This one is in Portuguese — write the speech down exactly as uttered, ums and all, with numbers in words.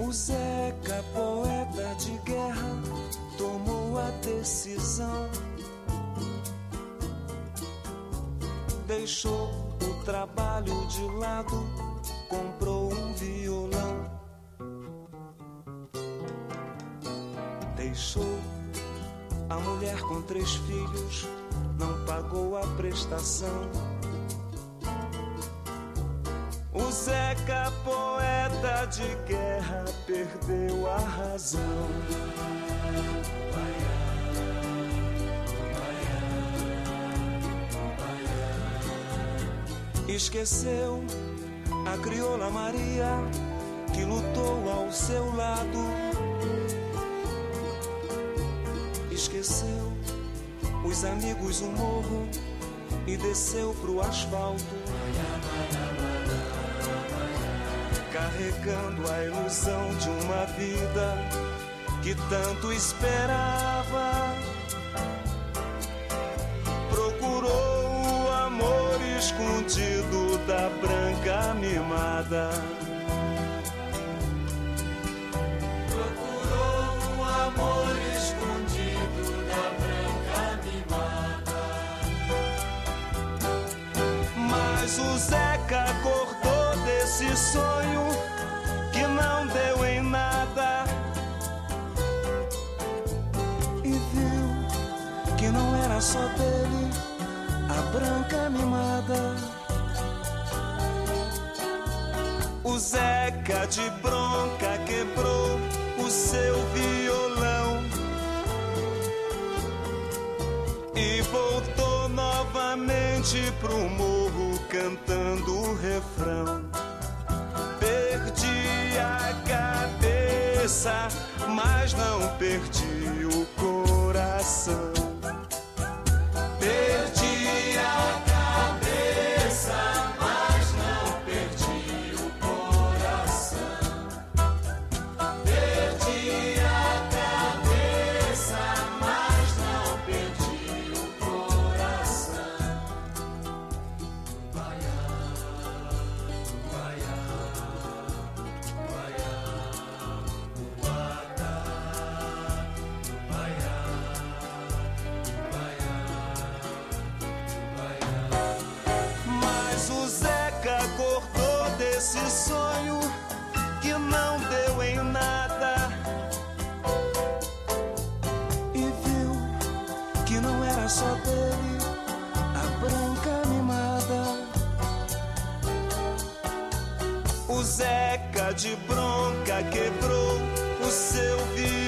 O Zeca, poeta de guerra, tomou a decisão. Deixou o trabalho de lado, comprou um violão. Deixou a mulher com três filhos, não pagou a prestação. O Zeca, poeta de guerra, perdeu a razão. Esqueceu a crioula Maria, que lutou ao seu lado. Esqueceu os amigos, o morro, e desceu pro asfalto, carregando a ilusão de uma vida que tanto esperava. Procurou o amor escondido da branca mimada. Procurou o amor escondido da branca mimada. Mas o Zeca acordou desse sonho que não deu em nada e viu que não era só dele a branca mimada. O Zeca de bronca quebrou o seu violão e voltou novamente pro morro cantando o refrão. Perdi a cabeça, mas não perdi o coração. Perdi a cabeça, mas não perdi o coração. Perdi a cabeça, mas não perdi o coração. Baiá, baiá, baiá, baiá, baiá, baiá. Mas o Zeca acordou desse sonho que não deu em nada e viu que não era só dele a branca mimada. O Zeca de bronca quebrou o seu violão